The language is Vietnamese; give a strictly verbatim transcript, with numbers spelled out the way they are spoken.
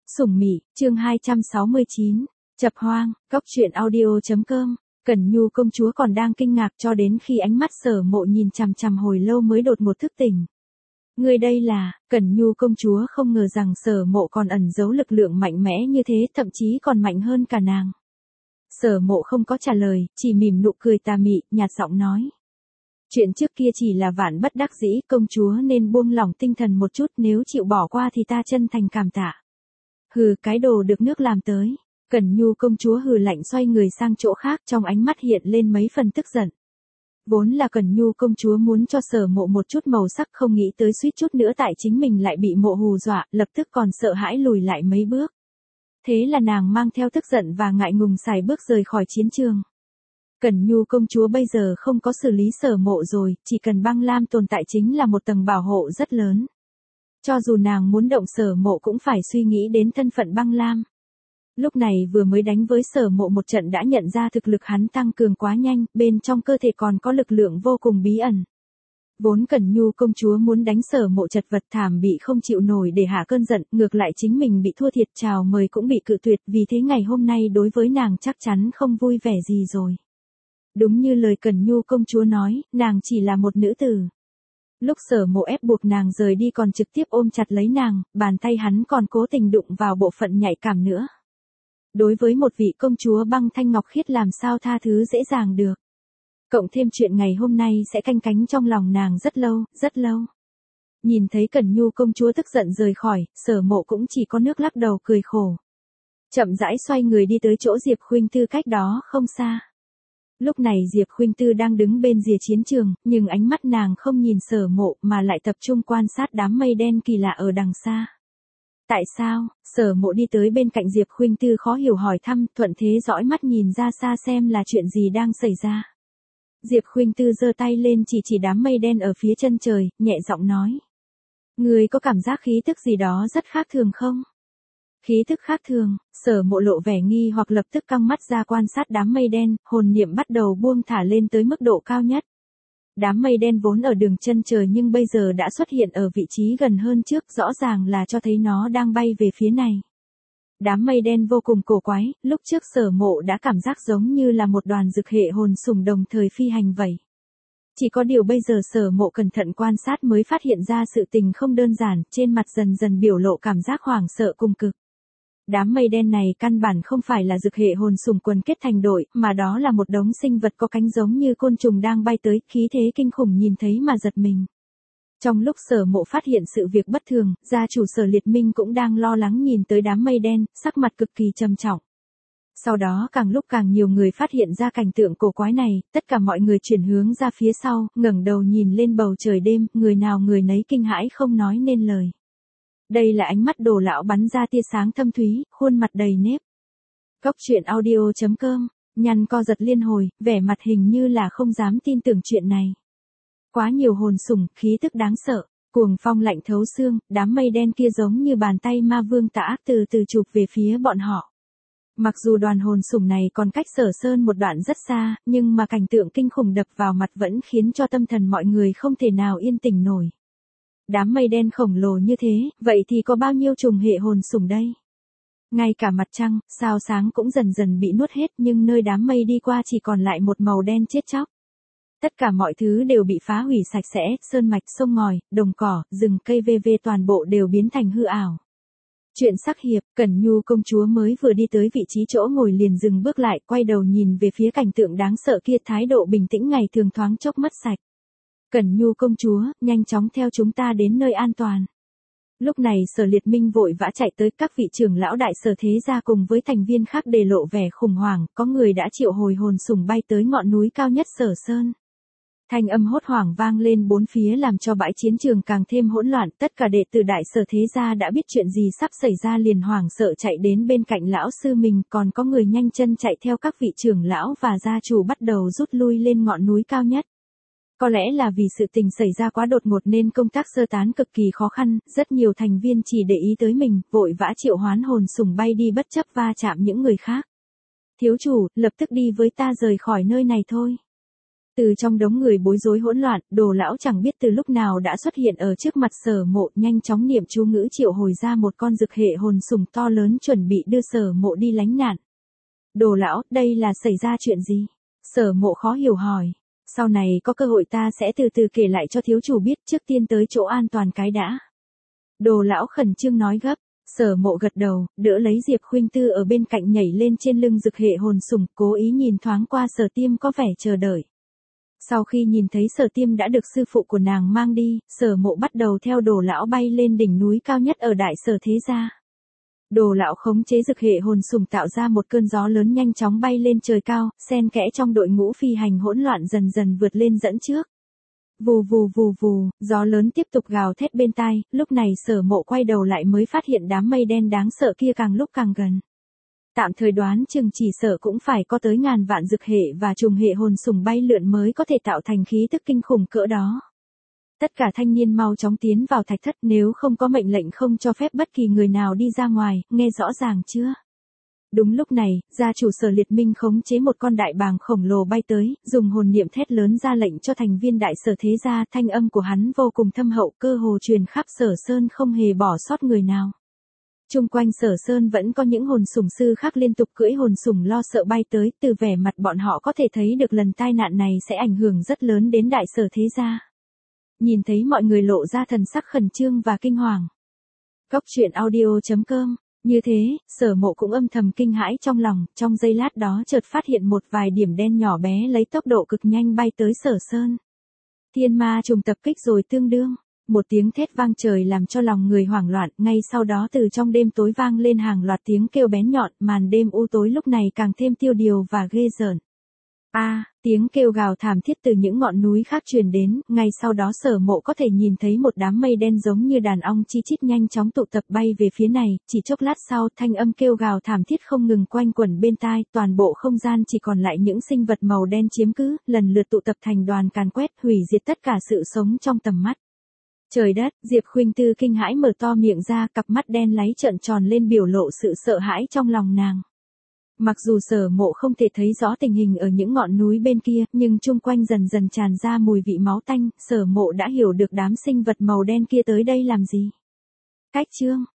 Sủng Mị, chương hai trăm sáu mươi chín, Chập Hoang, Cốc truyện audio chấm com. Cẩn Nhu công chúa còn đang kinh ngạc cho đến khi ánh mắt Sở Mộ nhìn chằm chằm hồi lâu mới đột ngột thức tỉnh. Người đây là, Cẩn Nhu công chúa không ngờ rằng Sở Mộ còn ẩn giấu lực lượng mạnh mẽ như thế, thậm chí còn mạnh hơn cả nàng. Sở Mộ không có trả lời, chỉ mỉm nụ cười tà mị, nhạt giọng nói. Chuyện trước kia chỉ là vạn bất đắc dĩ, công chúa nên buông lỏng tinh thần một chút, nếu chịu bỏ qua thì ta chân thành cảm tạ. Hừ, cái đồ được nước làm tới. Cẩn Nhu công chúa hừ lạnh xoay người sang chỗ khác, trong ánh mắt hiện lên mấy phần tức giận. Vốn là Cẩn Nhu công chúa muốn cho Sở Mộ một chút màu sắc, không nghĩ tới suýt chút nữa tại chính mình lại bị Mộ hù dọa, lập tức còn sợ hãi lùi lại mấy bước. Thế là nàng mang theo tức giận và ngại ngùng xài bước rời khỏi chiến trường. Cẩn Nhu công chúa bây giờ không có xử lý Sở Mộ rồi, chỉ cần băng lam tồn tại chính là một tầng bảo hộ rất lớn. Cho dù nàng muốn động Sở Mộ cũng phải suy nghĩ đến thân phận băng lam. Lúc này vừa mới đánh với Sở Mộ một trận đã nhận ra thực lực hắn tăng cường quá nhanh, bên trong cơ thể còn có lực lượng vô cùng bí ẩn. Vốn Cẩn Nhu công chúa muốn đánh Sở Mộ chật vật thảm bị không chịu nổi để hạ cơn giận, ngược lại chính mình bị thua thiệt, chào mời cũng bị cự tuyệt, vì thế ngày hôm nay đối với nàng chắc chắn không vui vẻ gì rồi. Đúng như lời Cẩn Nhu công chúa nói, nàng chỉ là một nữ tử. Lúc Sở Mộ ép buộc nàng rời đi còn trực tiếp ôm chặt lấy nàng, bàn tay hắn còn cố tình đụng vào bộ phận nhạy cảm nữa. Đối với một vị công chúa băng thanh ngọc khiết làm sao tha thứ dễ dàng được. Cộng thêm chuyện ngày hôm nay sẽ canh cánh trong lòng nàng rất lâu, rất lâu. Nhìn thấy Cẩn Nhu công chúa tức giận rời khỏi, Sở Mộ cũng chỉ có nước lắc đầu cười khổ. Chậm rãi xoay người đi tới chỗ Diệp Khuynh Tư cách đó không xa. Lúc này Diệp Khuynh Tư đang đứng bên rìa chiến trường, nhưng ánh mắt nàng không nhìn Sở Mộ mà lại tập trung quan sát đám mây đen kỳ lạ ở đằng xa. Tại sao? Sở Mộ đi tới bên cạnh Diệp Khuynh Tư khó hiểu hỏi thăm, thuận thế dõi mắt nhìn ra xa xem là chuyện gì đang xảy ra. Diệp Khuynh Tư giơ tay lên chỉ chỉ đám mây đen ở phía chân trời, nhẹ giọng nói. Người có cảm giác khí tức gì đó rất khác thường không? Khí tức khác thường, Sở Mộ lộ vẻ nghi hoặc lập tức căng mắt ra quan sát đám mây đen, hồn niệm bắt đầu buông thả lên tới mức độ cao nhất. Đám mây đen vốn ở đường chân trời nhưng bây giờ đã xuất hiện ở vị trí gần hơn trước, rõ ràng là cho thấy nó đang bay về phía này. Đám mây đen vô cùng cổ quái, lúc trước Sở Mộ đã cảm giác giống như là một đoàn dực hệ hồn sủng đồng thời phi hành vậy. Chỉ có điều bây giờ Sở Mộ cẩn thận quan sát mới phát hiện ra sự tình không đơn giản, trên mặt dần dần biểu lộ cảm giác hoảng sợ cùng cực. Đám mây đen này căn bản không phải là dực hệ hồn sủng quần kết thành đội, mà đó là một đống sinh vật có cánh giống như côn trùng đang bay tới, khí thế kinh khủng nhìn thấy mà giật mình. Trong lúc Sở Mộ phát hiện sự việc bất thường, gia chủ Sở Liệt Minh cũng đang lo lắng nhìn tới đám mây đen, sắc mặt cực kỳ trầm trọng. Sau đó càng lúc càng nhiều người phát hiện ra cảnh tượng cổ quái này, tất cả mọi người chuyển hướng ra phía sau, ngẩng đầu nhìn lên bầu trời đêm, người nào người nấy kinh hãi không nói nên lời. Đây là ánh mắt Đồ lão bắn ra tia sáng thâm thúy, khuôn mặt đầy nếp. Cốc truyện audio chấm com, nhăn co giật liên hồi, vẻ mặt hình như là không dám tin tưởng chuyện này. Quá nhiều hồn sủng, khí tức đáng sợ, cuồng phong lạnh thấu xương, đám mây đen kia giống như bàn tay ma vương tà ác từ từ chụp về phía bọn họ. Mặc dù đoàn hồn sủng này còn cách Sở Sơn một đoạn rất xa, nhưng mà cảnh tượng kinh khủng đập vào mặt vẫn khiến cho tâm thần mọi người không thể nào yên tĩnh nổi. Đám mây đen khổng lồ như thế, vậy thì có bao nhiêu trùng hệ hồn sủng đây? Ngay cả mặt trăng, sao sáng cũng dần dần bị nuốt hết, nhưng nơi đám mây đi qua chỉ còn lại một màu đen chết chóc. Tất cả mọi thứ đều bị phá hủy sạch sẽ, sơn mạch, sông ngòi, đồng cỏ, rừng cây vân vân toàn bộ đều biến thành hư ảo. Chuyện sắc hiệp, Cẩn Nhu công chúa mới vừa đi tới vị trí chỗ ngồi liền dừng bước lại, quay đầu nhìn về phía cảnh tượng đáng sợ kia, thái độ bình tĩnh ngày thường thoáng chốc mất sạch. Cẩn Nhu công chúa, nhanh chóng theo chúng ta đến nơi an toàn. Lúc này Sở Liệt Minh vội vã chạy tới, các vị trưởng lão đại Sở thế gia cùng với thành viên khác để lộ vẻ khủng hoảng, có người đã triệu hồi hồn sủng bay tới ngọn núi cao nhất Sở Sơn. Thanh âm hốt hoảng vang lên bốn phía làm cho bãi chiến trường càng thêm hỗn loạn, tất cả đệ tử đại Sở thế gia đã biết chuyện gì sắp xảy ra liền hoảng sợ chạy đến bên cạnh lão sư mình, còn có người nhanh chân chạy theo các vị trưởng lão và gia chủ bắt đầu rút lui lên ngọn núi cao nhất. Có lẽ là vì sự tình xảy ra quá đột ngột nên công tác sơ tán cực kỳ khó khăn, rất nhiều thành viên chỉ để ý tới mình, vội vã triệu hoán hồn sủng bay đi bất chấp va chạm những người khác. Thiếu chủ, lập tức đi với ta rời khỏi nơi này thôi. Từ trong đống người bối rối hỗn loạn, Đồ lão chẳng biết từ lúc nào đã xuất hiện ở trước mặt Sở Mộ, nhanh chóng niệm chú ngữ triệu hồi ra một con dực hệ hồn sủng to lớn chuẩn bị đưa Sở Mộ đi lánh nạn. Đồ lão, đây là xảy ra chuyện gì? Sở Mộ khó hiểu hỏi. Sau này có cơ hội ta sẽ từ từ kể lại cho thiếu chủ biết, trước tiên tới chỗ an toàn cái đã. Đồ lão khẩn trương nói gấp. Sở Mộ gật đầu, đỡ lấy Diệp Khuynh Tư ở bên cạnh nhảy lên trên lưng dực hệ hồn sủng, cố ý nhìn thoáng qua Sở Tiêm có vẻ chờ đợi. Sau khi nhìn thấy Sở Tiêm đã được sư phụ của nàng mang đi, Sở Mộ bắt đầu theo Đồ lão bay lên đỉnh núi cao nhất ở Đại Sở thế gia. Đồ lão khống chế dực hệ hồn sủng tạo ra một cơn gió lớn nhanh chóng bay lên trời cao, xen kẽ trong đội ngũ phi hành hỗn loạn dần dần vượt lên dẫn trước. Vù vù vù vù, gió lớn tiếp tục gào thét bên tai, lúc này Sở Mộ quay đầu lại mới phát hiện đám mây đen đáng sợ kia càng lúc càng gần. Tạm thời đoán chừng chỉ sợ cũng phải có tới ngàn vạn dực hệ và trùng hệ hồn sủng bay lượn mới có thể tạo thành khí tức kinh khủng cỡ đó. Tất cả thanh niên mau chóng tiến vào thạch thất, nếu không có mệnh lệnh không cho phép bất kỳ người nào đi ra ngoài, nghe rõ ràng chưa? Đúng lúc này, gia chủ Sở Liệt Minh khống chế một con đại bàng khổng lồ bay tới, dùng hồn niệm thét lớn ra lệnh cho thành viên Đại Sở thế gia, thanh âm của hắn vô cùng thâm hậu, cơ hồ truyền khắp Sở Sơn không hề bỏ sót người nào. Chung quanh Sở Sơn vẫn có những hồn sủng sư khác liên tục cưỡi hồn sủng lo sợ bay tới, từ vẻ mặt bọn họ có thể thấy được lần tai nạn này sẽ ảnh hưởng rất lớn đến Đại Sở thế gia. Nhìn thấy mọi người lộ ra thần sắc khẩn trương và kinh hoàng. Cốc truyện audio chấm com. Như thế, Sở Mộ cũng âm thầm kinh hãi trong lòng, trong giây lát đó chợt phát hiện một vài điểm đen nhỏ bé lấy tốc độ cực nhanh bay tới Sở Sơn. Thiên ma trùng tập kích rồi tương đương. Một tiếng thét vang trời làm cho lòng người hoảng loạn, ngay sau đó từ trong đêm tối vang lên hàng loạt tiếng kêu bén nhọn, màn đêm u tối lúc này càng thêm tiêu điều và ghê rợn. A, à, tiếng kêu gào thảm thiết từ những ngọn núi khác truyền đến, ngay sau đó Sở Mộ có thể nhìn thấy một đám mây đen giống như đàn ong chi chít nhanh chóng tụ tập bay về phía này, chỉ chốc lát sau, thanh âm kêu gào thảm thiết không ngừng quanh quẩn bên tai, toàn bộ không gian chỉ còn lại những sinh vật màu đen chiếm cứ, lần lượt tụ tập thành đoàn càn quét, hủy diệt tất cả sự sống trong tầm mắt. Trời đất, Diệp Khuynh Tư kinh hãi mở to miệng ra, cặp mắt đen láy trợn tròn lên biểu lộ sự sợ hãi trong lòng nàng. Mặc dù Sở Mộ không thể thấy rõ tình hình ở những ngọn núi bên kia, nhưng chung quanh dần dần tràn ra mùi vị máu tanh, Sở Mộ đã hiểu được đám sinh vật màu đen kia tới đây làm gì. Cách chương